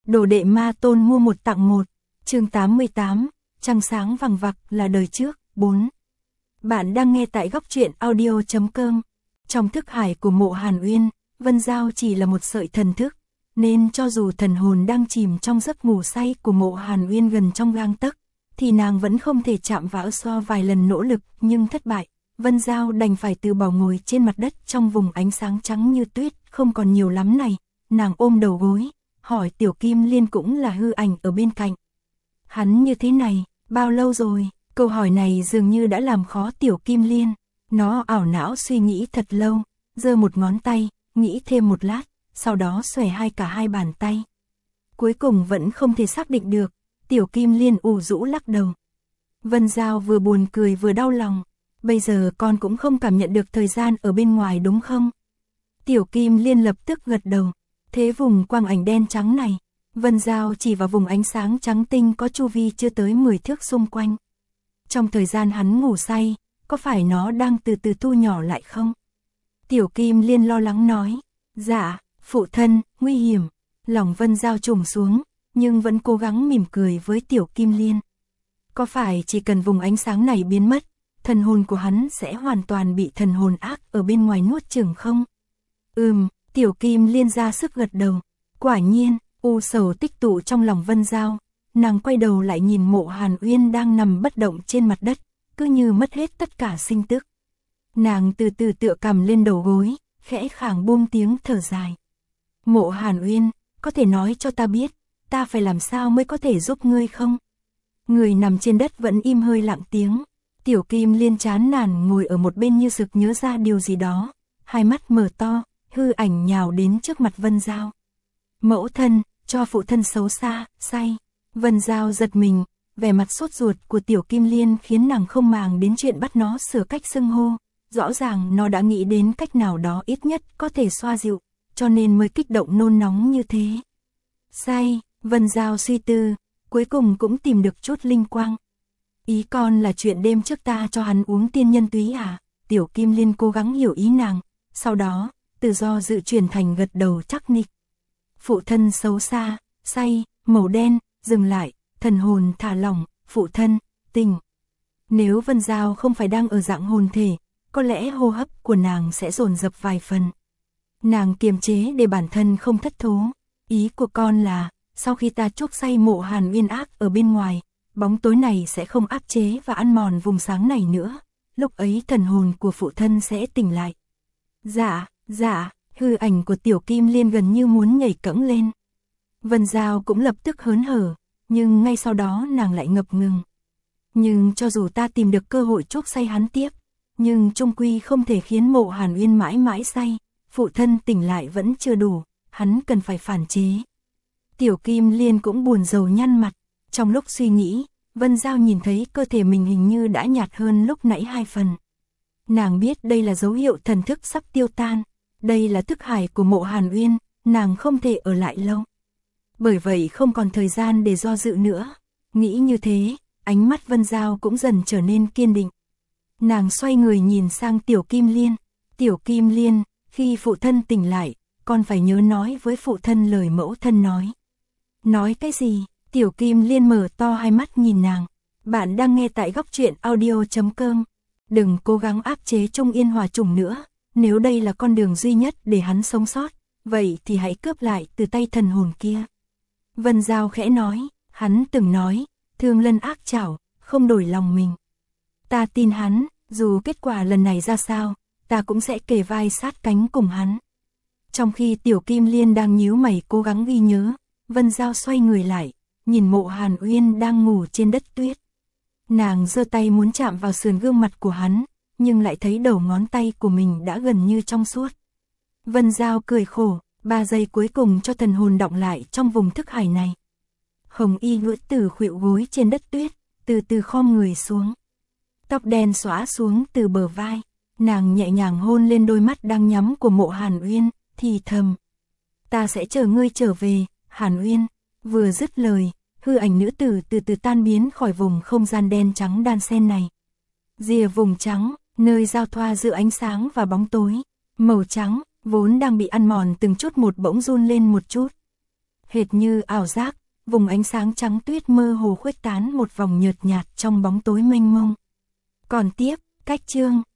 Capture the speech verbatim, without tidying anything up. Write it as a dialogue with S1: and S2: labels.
S1: Đồ đệ ma tôn mua một tặng một. Chương tám mươi tám, trăng sáng vằng vặc là đời trước. bốn. Bạn đang nghe tại góc truyện audio chấm com. Trong thức hải của Mộ Hàn Uyên, Vân Giao chỉ là một sợi thần thức, nên cho dù thần hồn đang chìm trong giấc ngủ say của Mộ Hàn Uyên gần trong gang tấc, thì nàng vẫn không thể chạm vào. So vài lần nỗ lực nhưng thất bại, Vân Giao đành phải từ bỏ ngồi trên mặt đất trong vùng ánh sáng trắng như tuyết, không còn nhiều lắm này. Nàng ôm đầu gối, hỏi Tiểu Kim Liên cũng là hư ảnh ở bên cạnh. Hắn như thế này, bao lâu rồi? Câu hỏi này dường như đã làm khó Tiểu Kim Liên. Nó ảo não suy nghĩ thật lâu, giơ một ngón tay, nghĩ thêm một lát, sau đó xòe hai cả hai bàn tay. Cuối cùng vẫn không thể xác định được, Tiểu Kim Liên ủ rũ lắc đầu. Vân Giao vừa buồn cười vừa đau lòng. Bây giờ con cũng không cảm nhận được thời gian ở bên ngoài đúng không? Tiểu Kim Liên lập tức gật đầu. Thế vùng quang ảnh đen trắng này, Vân Giao chỉ vào vùng ánh sáng trắng tinh có chu vi chưa tới mười thước xung quanh. Trong thời gian hắn ngủ say, có phải nó đang từ từ thu nhỏ lại không? Tiểu Kim Liên lo lắng nói. Dạ, phụ thân, nguy hiểm. Lòng Vân Giao trùng xuống, nhưng vẫn cố gắng mỉm cười với Tiểu Kim Liên. Có phải chỉ cần vùng ánh sáng này biến mất, thần hồn của hắn sẽ hoàn toàn bị thần hồn ác ở bên ngoài nuốt chửng không? Ừm, Tiểu Kim Liên ra sức gật đầu. Quả nhiên, u sầu tích tụ trong lòng Vân Giao. Nàng quay đầu lại nhìn Mộ Hàn Uyên đang nằm bất động trên mặt đất, cứ như mất hết tất cả sinh tức. Nàng từ từ tựa cằm lên đầu gối, khẽ khàng buông tiếng thở dài. Mộ Hàn Uyên, có thể nói cho ta biết, ta phải làm sao mới có thể giúp ngươi không? Người nằm trên đất vẫn im hơi lặng tiếng. Tiểu Kim Liên chán nản ngồi ở một bên như sực nhớ ra điều gì đó, hai mắt mở to, hư ảnh nhào đến trước mặt Vân Giao. Mẫu thân, cho phụ thân xấu xa, say. Vân Giao giật mình, vẻ mặt sốt ruột của Tiểu Kim Liên khiến nàng không màng đến chuyện bắt nó sửa cách xưng hô. Rõ ràng nó đã nghĩ đến cách nào đó ít nhất có thể xoa dịu, cho nên mới kích động nôn nóng như thế. Say, Vân Giao suy tư, cuối cùng cũng tìm được chút linh quang. Ý con là chuyện đêm trước ta cho hắn uống tiên nhân túy à? Tiểu Kim Liên cố gắng hiểu ý nàng, sau đó, từ do dự chuyển thành gật đầu chắc nịch. Phụ thân xấu xa, say, màu đen, dừng lại, thần hồn thả lỏng, phụ thân, tỉnh. Nếu Vân Giao không phải đang ở dạng hồn thể, có lẽ hô hấp của nàng sẽ dồn dập vài phần. Nàng kiềm chế để bản thân không thất thố. Ý của con là, sau khi ta chuốc say Mộ Hàn Uyên ác ở bên ngoài, bóng tối này sẽ không áp chế và ăn mòn vùng sáng này nữa. Lúc ấy thần hồn của phụ thân sẽ tỉnh lại. Dạ, dạ, hư ảnh của Tiểu Kim Liên gần như muốn nhảy cẫng lên. Vân Giao cũng lập tức hớn hở, nhưng ngay sau đó nàng lại ngập ngừng. Nhưng cho dù ta tìm được cơ hội chuốc say hắn tiếp, nhưng chung quy không thể khiến Mộ Hàn Uyên mãi mãi say. Phụ thân tỉnh lại vẫn chưa đủ, hắn cần phải phản chế. Tiểu Kim Liên cũng buồn rầu nhăn mặt. Trong lúc suy nghĩ, Vân Giao nhìn thấy cơ thể mình hình như đã nhạt hơn lúc nãy hai phần. Nàng biết đây là dấu hiệu thần thức sắp tiêu tan. Đây là thức hải của Mộ Hàn Uyên, nàng không thể ở lại lâu. Bởi vậy không còn thời gian để do dự nữa. Nghĩ như thế, ánh mắt Vân Giao cũng dần trở nên kiên định. Nàng xoay người nhìn sang Tiểu Kim Liên. Tiểu Kim Liên, khi phụ thân tỉnh lại, con phải nhớ nói với phụ thân lời mẫu thân nói. Nói cái gì? Tiểu Kim Liên mở to hai mắt nhìn nàng. Bạn đang nghe tại góc truyện audio chấm com. Đừng cố gắng áp chế Trung Yên Hòa Trùng nữa. Nếu đây là con đường duy nhất để hắn sống sót, vậy thì hãy cướp lại từ tay thần hồn kia. Vân Giao khẽ nói, hắn từng nói, thương lân ác chảo, không đổi lòng mình. Ta tin hắn, dù kết quả lần này ra sao, ta cũng sẽ kề vai sát cánh cùng hắn. Trong khi Tiểu Kim Liên đang nhíu mày cố gắng ghi nhớ, Vân Giao xoay người lại, nhìn Mộ Hàn Uyên đang ngủ trên đất tuyết. Nàng giơ tay muốn chạm vào sườn gương mặt của hắn, nhưng lại thấy đầu ngón tay của mình đã gần như trong suốt. Vân Giao cười khổ, ba giây cuối cùng cho thần hồn đọng lại trong vùng thức hải này. Hồng Y Ngữ Tử khuỵu gối trên đất tuyết, từ từ khom người xuống. Tóc đen xõa xuống từ bờ vai, nàng nhẹ nhàng hôn lên đôi mắt đang nhắm của Mộ Hàn Uyên, thì thầm. Ta sẽ chờ ngươi trở về, Hàn Uyên. Vừa dứt lời, hư ảnh nữ tử từ từ tan biến khỏi vùng không gian đen trắng đan xen này. Rìa vùng trắng, nơi giao thoa giữa ánh sáng và bóng tối, màu trắng, vốn đang bị ăn mòn từng chút một bỗng run lên một chút. hệt như ảo giác, vùng ánh sáng trắng tuyết mơ hồ khuếch tán một vòng nhợt nhạt trong bóng tối mênh mông. Còn tiếp, cách chương,